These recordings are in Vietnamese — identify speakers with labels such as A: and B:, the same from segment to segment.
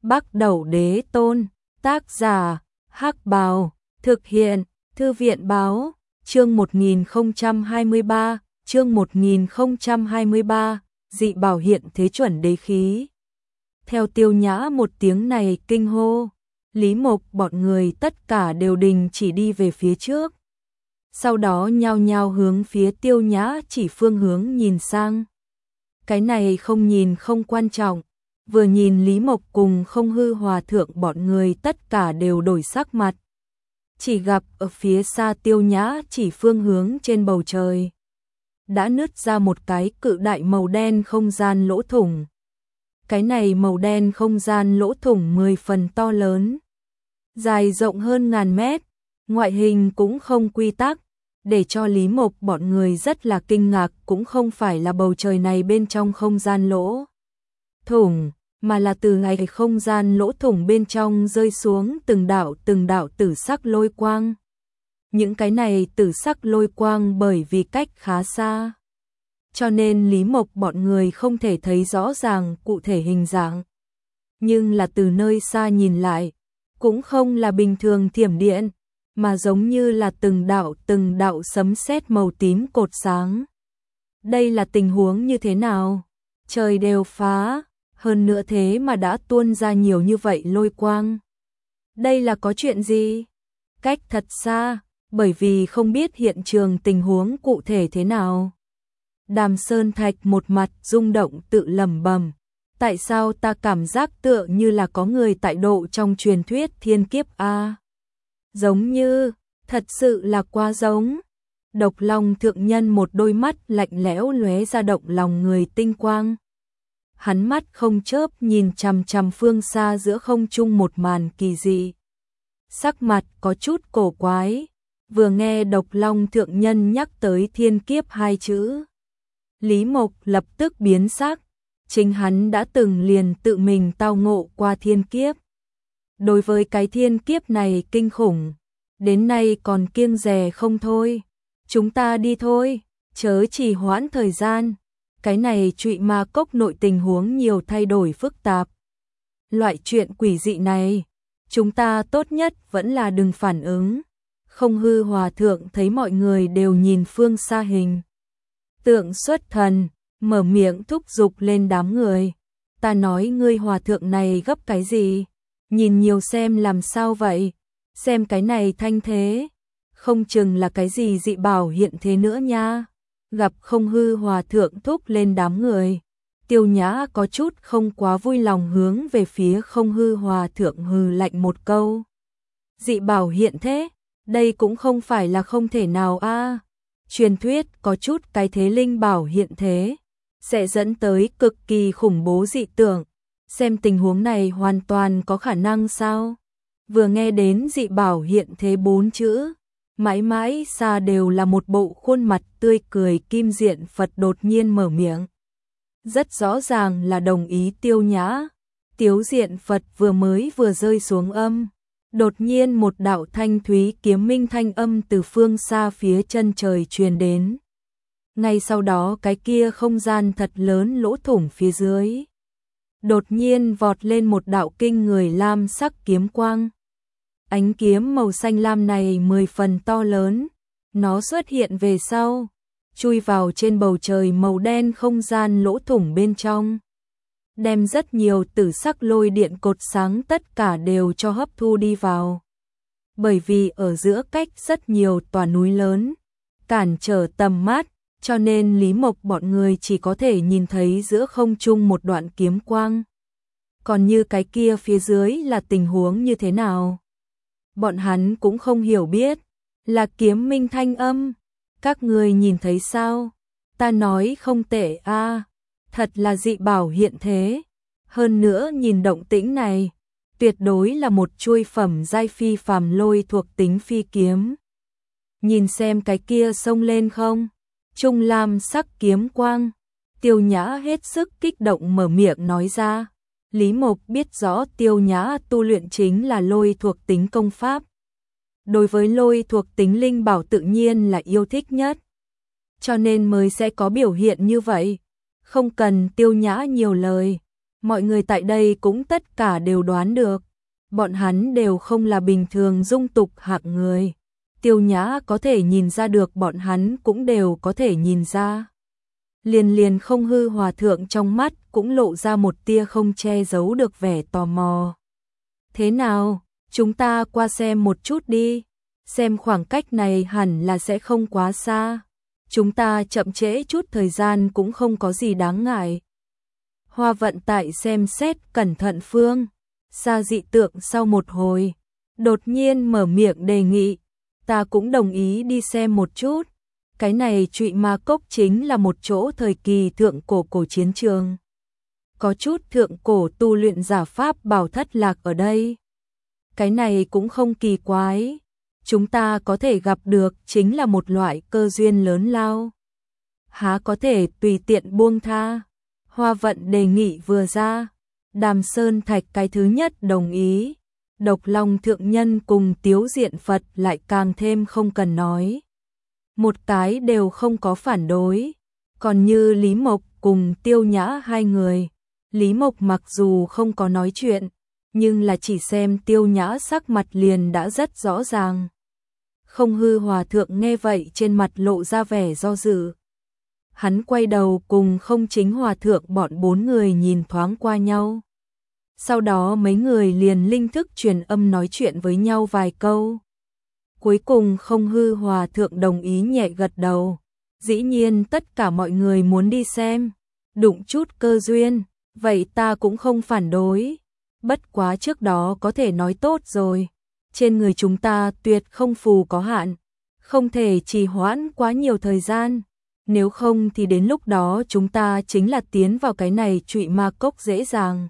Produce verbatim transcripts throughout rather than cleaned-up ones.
A: Bắc Đẩu Đế Tôn, tác giả, Hắc Bào, thực hiện, Thư viện Báo, chương một nghìn không trăm hai mươi ba, chương một nghìn không trăm hai mươi ba, dị bảo hiện thế chuẩn đế khí. Theo Tiêu Nhã một tiếng này kinh hô, Lý Mộc bọn người tất cả đều đình chỉ đi về phía trước. Sau đó nhao nhao hướng phía Tiêu Nhã chỉ phương hướng nhìn sang. Cái này không nhìn không quan trọng, vừa nhìn Lý Mộc cùng Không Hư Hòa thượng bọn người tất cả đều đổi sắc mặt. Chỉ gặp ở phía xa Tiêu Nhã chỉ phương hướng trên bầu trời đã nứt ra một cái cự đại màu đen không gian lỗ thủng. Cái này màu đen không gian lỗ thủng mười phần to lớn, dài rộng hơn ngàn mét, ngoại hình cũng không quy tắc, để cho Lý Mộc bọn người rất là kinh ngạc, cũng không phải là bầu trời này bên trong không gian lỗ thủng, mà là từ ngày không gian lỗ thủng bên trong rơi xuống từng đạo từng đạo tử sắc lôi quang. Những cái này tử sắc lôi quang bởi vì cách khá xa, cho nên Lý Mộc bọn người không thể thấy rõ ràng cụ thể hình dạng. Nhưng là từ nơi xa nhìn lại, cũng không là bình thường thiểm điện, mà giống như là từng đạo từng đạo sấm sét màu tím cột sáng. Đây là tình huống như thế nào? Trời đều phá, hơn nữa thế mà đã tuôn ra nhiều như vậy lôi quang. Đây là có chuyện gì? Cách thật xa, bởi vì không biết hiện trường tình huống cụ thể thế nào. Đàm Sơn Thạch một mặt rung động tự lẩm bẩm, tại sao ta cảm giác tựa như là có người tại độ trong truyền thuyết thiên kiếp a? Giống như, thật sự là quá giống. Độc Long thượng nhân một đôi mắt lạnh lẽo lóe ra động lòng người tinh quang. Hắn mắt không chớp nhìn chằm chằm phương xa giữa không trung một màn kỳ dị. Sắc mặt có chút cổ quái, vừa nghe Độc Long thượng nhân nhắc tới thiên kiếp hai chữ, Lý Mộc lập tức biến sắc, chính hắn đã từng liền tự mình tao ngộ qua thiên kiếp. Đối với cái thiên kiếp này kinh khủng, đến nay còn kiêng dè không thôi. Chúng ta đi thôi, chớ trì hoãn thời gian. Cái này Trụy Ma Cốc nội tình huống nhiều thay đổi phức tạp. Loại chuyện quỷ dị này, chúng ta tốt nhất vẫn là đừng phản ứng. Không Hư Hòa thượng thấy mọi người đều nhìn phương xa hình tượng xuất thần, mở miệng thúc giục lên đám người. Ta nói ngươi hòa thượng này gấp cái gì? Nhìn nhiều xem làm sao vậy? Xem cái này thanh thế, không chừng là cái gì dị bảo hiện thế nữa nha. Gặp Không Hư Hòa thượng thúc lên đám người, Tiêu Nhã có chút không quá vui lòng hướng về phía Không Hư Hòa thượng hừ lạnh một câu. Dị bảo hiện thế, đây cũng không phải là không thể nào a. À. Truyền thuyết có chút cái thế linh bảo hiện thế, sẽ dẫn tới cực kỳ khủng bố dị tượng. Xem tình huống này hoàn toàn có khả năng sao? Vừa nghe đến dị bảo hiện thế bốn chữ, mãi mãi xa đều là một bộ khuôn mặt tươi cười Kim Diện Phật đột nhiên mở miệng. Rất rõ ràng là đồng ý Tiêu Nhã. Tiếu Diện Phật vừa mới vừa rơi xuống âm, đột nhiên một đạo thanh thúy kiếm minh thanh âm từ phương xa phía chân trời truyền đến. Ngay sau đó cái kia không gian thật lớn lỗ thủng phía dưới, đột nhiên vọt lên một đạo kinh người lam sắc kiếm quang. Ánh kiếm màu xanh lam này mười phần to lớn, nó xuất hiện về sau, chui vào trên bầu trời màu đen không gian lỗ thủng bên trong, đem rất nhiều tử sắc lôi điện cột sáng tất cả đều cho hấp thu đi vào. Bởi vì ở giữa cách rất nhiều tòa núi lớn, cản trở tầm mắt, cho nên Lý Mộc bọn người chỉ có thể nhìn thấy giữa không trung một đoạn kiếm quang. Còn như cái kia phía dưới là tình huống như thế nào, bọn hắn cũng không hiểu biết. Là kiếm minh thanh âm, các người nhìn thấy sao? Ta nói không tệ a, à, thật là dị bảo hiện thế. Hơn nữa nhìn động tĩnh này, tuyệt đối là một chuôi phẩm giai phi phàm lôi thuộc tính phi kiếm. Nhìn xem cái kia xông lên không? Trung lam sắc kiếm quang. Tiêu Nhã hết sức kích động mở miệng nói ra. Lý Mộc biết rõ Tiêu Nhã tu luyện chính là lôi thuộc tính công pháp. Đối với lôi thuộc tính linh bảo tự nhiên là yêu thích nhất, cho nên mới sẽ có biểu hiện như vậy. Không cần Tiêu Nhã nhiều lời, Mọi người tại đây cũng tất cả đều đoán được, bọn hắn đều không là bình thường dung tục hạng người. Tiêu Nhã có thể nhìn ra được, bọn hắn cũng đều có thể nhìn ra. Liền liền Không Hư Hòa thượng trong mắt cũng lộ ra một tia không che giấu được vẻ tò mò. Thế nào, chúng ta qua xem một chút đi, xem khoảng cách này hẳn là sẽ không quá xa. Chúng ta chậm trễ chút thời gian cũng không có gì đáng ngại. Hoa Vận Tại xem xét cẩn thận phương xa dị tượng sau một hồi, đột nhiên mở miệng đề nghị, ta cũng đồng ý đi xem một chút. Cái này Trụy Ma Cốc chính là một chỗ thời kỳ thượng cổ cổ chiến trường. Có chút thượng cổ tu luyện giả pháp bảo thất lạc ở đây. Cái này cũng không kỳ quái, chúng ta có thể gặp được chính là một loại cơ duyên lớn lao. Há có thể tùy tiện buông tha. Hoa Vận đề nghị vừa ra, Đàm Sơn Thạch cái thứ nhất đồng ý. Độc Long Thượng Nhân cùng Tiếu Diện Phật lại càng thêm không cần nói. Một cái đều không có phản đối. Còn như Lý Mộc cùng Tiêu Nhã hai người, Lý Mộc mặc dù không có nói chuyện, nhưng là chỉ xem Tiêu Nhã sắc mặt liền đã rất rõ ràng. Không Hư Hòa thượng nghe vậy trên mặt lộ ra vẻ do dự. Hắn quay đầu cùng Không Chính Hòa thượng bọn bốn người nhìn thoáng qua nhau. Sau đó mấy người liền linh thức truyền âm nói chuyện với nhau vài câu. Cuối cùng Không Hư Hòa thượng đồng ý nhẹ gật đầu. Dĩ nhiên tất cả mọi người muốn đi xem, đụng chút cơ duyên, vậy ta cũng không phản đối. Bất quá trước đó có thể nói tốt rồi, trên người chúng ta tuyệt không phù có hạn, không thể trì hoãn quá nhiều thời gian. Nếu không thì đến lúc đó chúng ta chính là tiến vào cái này Trụy Ma Cốc dễ dàng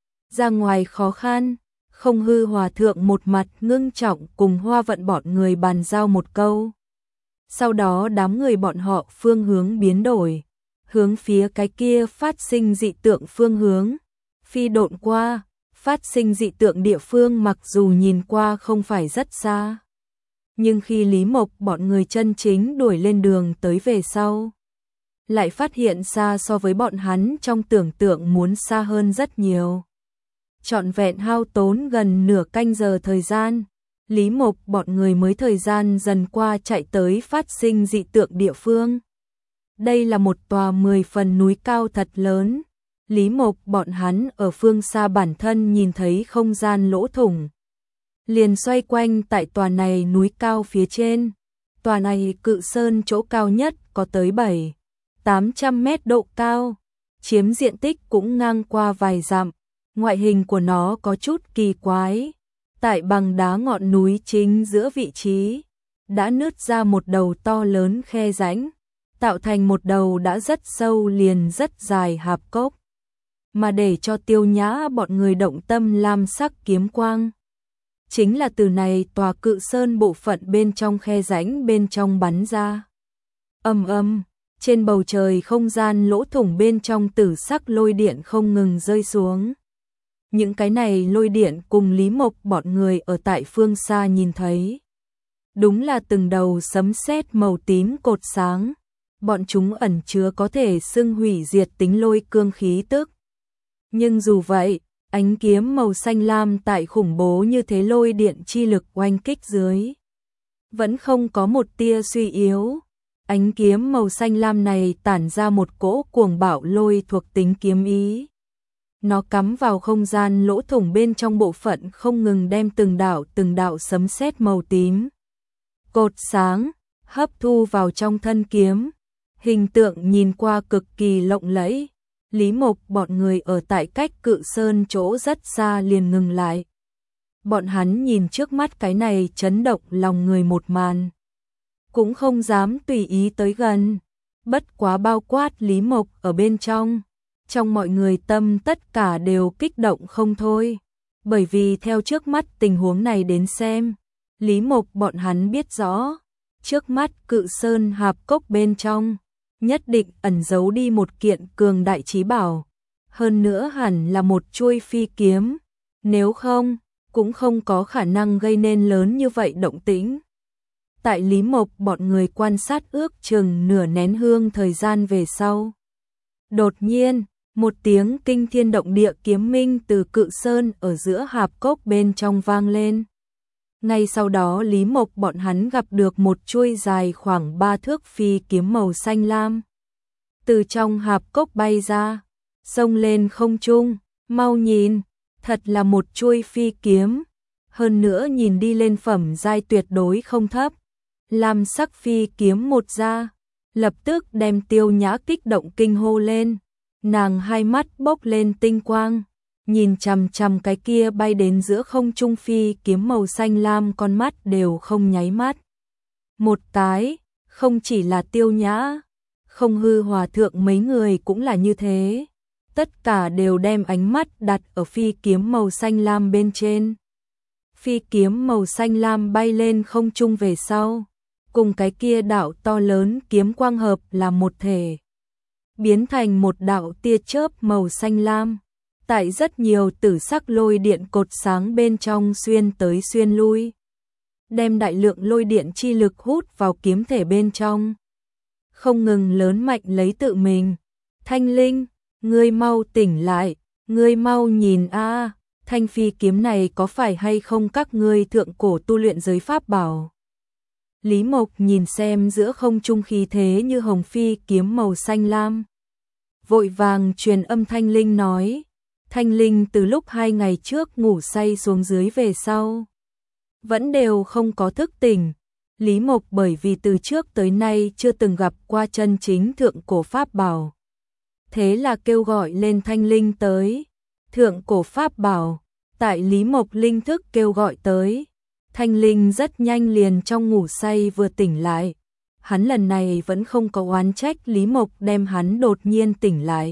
A: ra ngoài khó khăn. Không Hư Hòa thượng một mặt ngưng trọng cùng Hoa Vận bọn người bàn giao một câu. Sau đó đám người bọn họ phương hướng biến đổi, hướng phía cái kia phát sinh dị tượng phương hướng phi độn qua. Phát sinh dị tượng địa phương mặc dù nhìn qua không phải rất xa, nhưng khi Lý Mộc bọn người chân chính đuổi lên đường tới về sau, lại phát hiện xa so với bọn hắn trong tưởng tượng muốn xa hơn rất nhiều. Trọn vẹn hao tốn gần nửa canh giờ thời gian, Lý Mộc bọn người mới thời gian dần qua chạy tới phát sinh dị tượng địa phương. Đây là một tòa mười phần núi cao thật lớn. Lý Mộc bọn hắn ở phương xa bản thân nhìn thấy không gian lỗ thủng, liền xoay quanh tại tòa này núi cao phía trên. Tòa này cự sơn chỗ cao nhất có tới bảy tám trăm mét độ cao, chiếm diện tích cũng ngang qua vài dặm. Ngoại hình của nó có chút kỳ quái, tại bằng đá ngọn núi chính giữa vị trí đã nứt ra một đầu to lớn khe rãnh, tạo thành một đầu đã rất sâu liền rất dài hạp cốc. Mà để cho Tiêu Nhã bọn người động tâm lam sắc kiếm quang, chính là từ này tòa cự sơn bộ phận bên trong khe rãnh bên trong bắn ra. Ầm ầm, trên bầu trời không gian lỗ thủng bên trong tử sắc lôi điện không ngừng rơi xuống. Những cái này lôi điện cùng Lý Mộc bọn người ở tại phương xa nhìn thấy, đúng là từng đầu sấm sét màu tím cột sáng, bọn chúng ẩn chứa có thể xưng hủy diệt tính lôi cương khí tức. Nhưng dù vậy, ánh kiếm màu xanh lam tại khủng bố như thế lôi điện chi lực oanh kích dưới, vẫn không có một tia suy yếu. Ánh kiếm màu xanh lam này tản ra một cỗ cuồng bạo lôi thuộc tính kiếm ý. Nó cắm vào không gian lỗ thủng bên trong bộ phận không ngừng đem từng đạo từng đạo sấm sét màu tím cột sáng hấp thu vào trong thân kiếm. Hình tượng nhìn qua cực kỳ lộng lẫy. Lý Mộc bọn người ở tại cách cự sơn chỗ rất xa liền ngừng lại. Bọn hắn nhìn trước mắt cái này chấn động lòng người một màn, cũng không dám tùy ý tới gần. Bất quá bao quát Lý Mộc ở bên trong, trong mọi người tâm tất cả đều kích động không thôi. Bởi vì theo trước mắt tình huống này đến xem, Lý Mộc bọn hắn biết rõ, trước mắt cự sơn hạp cốc bên trong nhất định ẩn giấu đi một kiện cường đại chí bảo, hơn nữa hẳn là một chuôi phi kiếm, nếu không, cũng không có khả năng gây nên lớn như vậy động tĩnh. Tại Lý Mộc bọn người quan sát ước chừng nửa nén hương thời gian về sau, đột nhiên, Một tiếng kinh thiên động địa kiếm minh từ cự sơn ở giữa hạp cốc bên trong vang lên. Ngay sau đó Lý Mộc bọn hắn gặp được một chuôi dài khoảng ba thước phi kiếm màu xanh lam. Từ trong hạp cốc bay ra, xông lên không trung, mau nhìn, thật là một chuôi phi kiếm. Hơn nữa nhìn đi lên phẩm giai tuyệt đối không thấp. Lam sắc phi kiếm một ra, lập tức đem Tiêu Nhã kích động kinh hô lên. Nàng hai mắt bốc lên tinh quang, nhìn chằm chằm cái kia bay đến giữa không trung phi kiếm màu xanh lam, con mắt đều không nháy mắt. Một cái, không chỉ là Tiêu Nhã, Không Hư Hòa thượng mấy người cũng là như thế. Tất cả đều đem ánh mắt đặt ở phi kiếm màu xanh lam bên trên. Phi kiếm màu xanh lam bay lên không trung về sau, cùng cái kia đạo to lớn kiếm quang hợp là một thể, biến thành một đạo tia chớp màu xanh lam, tại rất nhiều tử sắc lôi điện cột sáng bên trong xuyên tới xuyên lui, đem đại lượng lôi điện chi lực hút vào kiếm thể bên trong, không ngừng lớn mạnh lấy tự mình. Thanh Linh, ngươi mau tỉnh lại, ngươi mau nhìn a, thanh phi kiếm này có phải hay không các ngươi thượng cổ tu luyện giới pháp bảo? Lý Mộc nhìn xem giữa không trung khí thế như hồng phi kiếm màu xanh lam, vội vàng truyền âm Thanh Linh nói. Thanh Linh từ lúc hai ngày trước ngủ say xuống dưới về sau, vẫn đều không có thức tỉnh. Lý Mộc bởi vì từ trước tới nay chưa từng gặp qua chân chính thượng cổ pháp bảo, thế là kêu gọi lên Thanh Linh tới. Thượng cổ pháp bảo, tại Lý Mộc linh thức kêu gọi tới, Thanh Linh rất nhanh liền trong ngủ say vừa tỉnh lại. Hắn lần này vẫn không có oán trách Lý Mộc đem hắn đột nhiên tỉnh lại.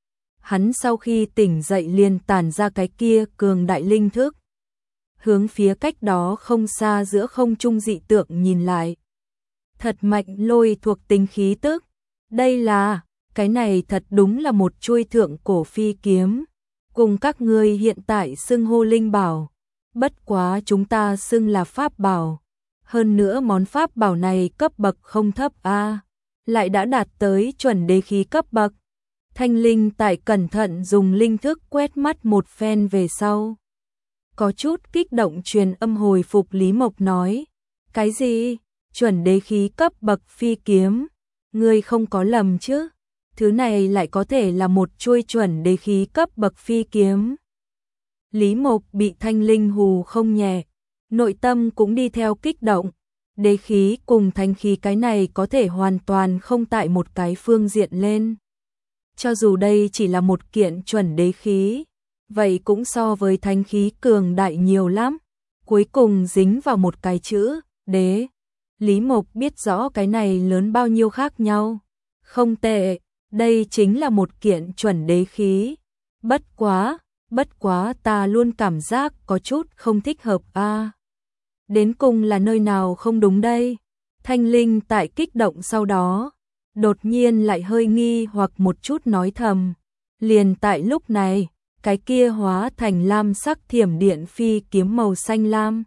A: Hắn sau khi tỉnh dậy liền tản ra cái kia cường đại linh thức, hướng phía cách đó không xa giữa không trung dị tượng nhìn lại. Thật mạnh lôi thuộc tính khí tức. Đây là, cái này thật đúng là một chuôi thượng cổ phi kiếm, cùng các ngươi hiện tại xưng hô linh bảo, bất quá chúng ta xưng là pháp bảo. Hơn nữa món pháp bảo này cấp bậc không thấp a, lại đã đạt tới chuẩn đế khí cấp bậc. Thanh Linh tại cẩn thận dùng linh thức quét mắt một phen về sau, có chút kích động truyền âm hồi phục Lý Mộc nói. Cái gì? Chuẩn đế khí cấp bậc phi kiếm? Ngươi không có lầm chứ? Thứ này lại có thể là một chuôi chuẩn đế khí cấp bậc phi kiếm. Lý Mộc bị Thanh Linh hù không nhẹ, nội tâm cũng đi theo kích động. Đế khí cùng thánh khí cái này có thể hoàn toàn không tại một cái phương diện lên. Cho dù đây chỉ là một kiện chuẩn đế khí, vậy cũng so với thánh khí cường đại nhiều lắm. Cuối cùng dính vào một cái chữ, đế. Lý Mộc biết rõ cái này lớn bao nhiêu khác nhau. Không tệ, đây chính là một kiện chuẩn đế khí. Bất quá, bất quá ta luôn cảm giác có chút không thích hợp a. À, đến cùng là nơi nào không đúng đây? Thanh Linh tại kích động sau đó, đột nhiên lại hơi nghi hoặc một chút nói thầm. Liền tại lúc này, cái kia hóa thành lam sắc thiểm điện phi kiếm màu xanh lam,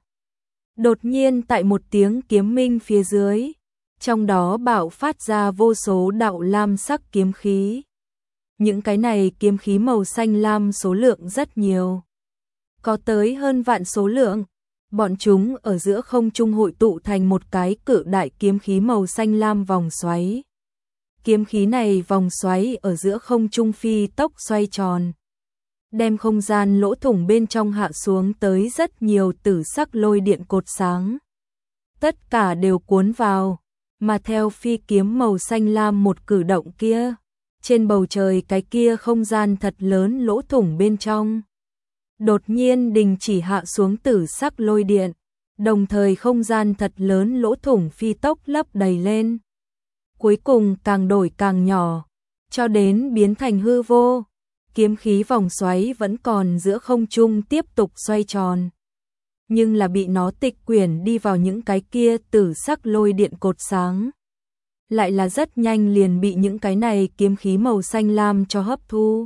A: đột nhiên tại một tiếng kiếm minh phía dưới, trong đó bạo phát ra vô số đạo lam sắc kiếm khí. Những cái này kiếm khí màu xanh lam số lượng rất nhiều, có tới hơn vạn số lượng. Bọn chúng ở giữa không trung hội tụ thành một cái cự đại kiếm khí màu xanh lam vòng xoáy. Kiếm khí này vòng xoáy ở giữa không trung phi tốc xoay tròn, đem không gian lỗ thủng bên trong hạ xuống tới rất nhiều tử sắc lôi điện cột sáng. Tất cả đều cuốn vào, mà theo phi kiếm màu xanh lam một cử động kia, trên bầu trời cái kia không gian thật lớn lỗ thủng bên trong đột nhiên đình chỉ hạ xuống tử sắc lôi điện, đồng thời không gian thật lớn lỗ thủng phi tốc lấp đầy lên. Cuối cùng càng đổi càng nhỏ, cho đến biến thành hư vô. Kiếm khí vòng xoáy vẫn còn giữa không trung tiếp tục xoay tròn, nhưng là bị nó tịch quyển đi vào những cái kia tử sắc lôi điện cột sáng. Lại là rất nhanh liền bị những cái này kiếm khí màu xanh lam cho hấp thu.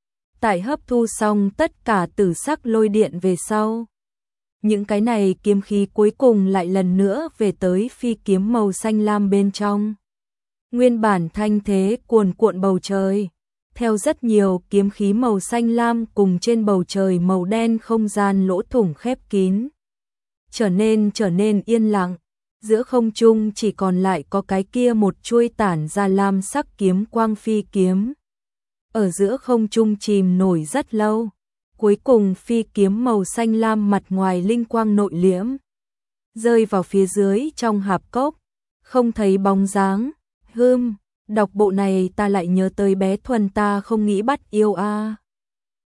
A: Tại hấp thu xong tất cả tử sắc lôi điện về sau, những cái này kiếm khí cuối cùng lại lần nữa về tới phi kiếm màu xanh lam bên trong. Nguyên bản thanh thế cuồn cuộn bầu trời, theo rất nhiều kiếm khí màu xanh lam cùng trên bầu trời màu đen không gian lỗ thủng khép kín. Trở nên trở nên yên lặng, giữa không trung chỉ còn lại có cái kia một chuôi tản ra lam sắc kiếm quang phi kiếm. Ở giữa không trung chìm nổi rất lâu, cuối cùng phi kiếm màu xanh lam mặt ngoài linh quang nội liễm, rơi vào phía dưới trong hạp cốc, không thấy bóng dáng. Hừm, đọc bộ này ta lại nhớ tới bé Thuần ta không nghĩ bắt yêu a.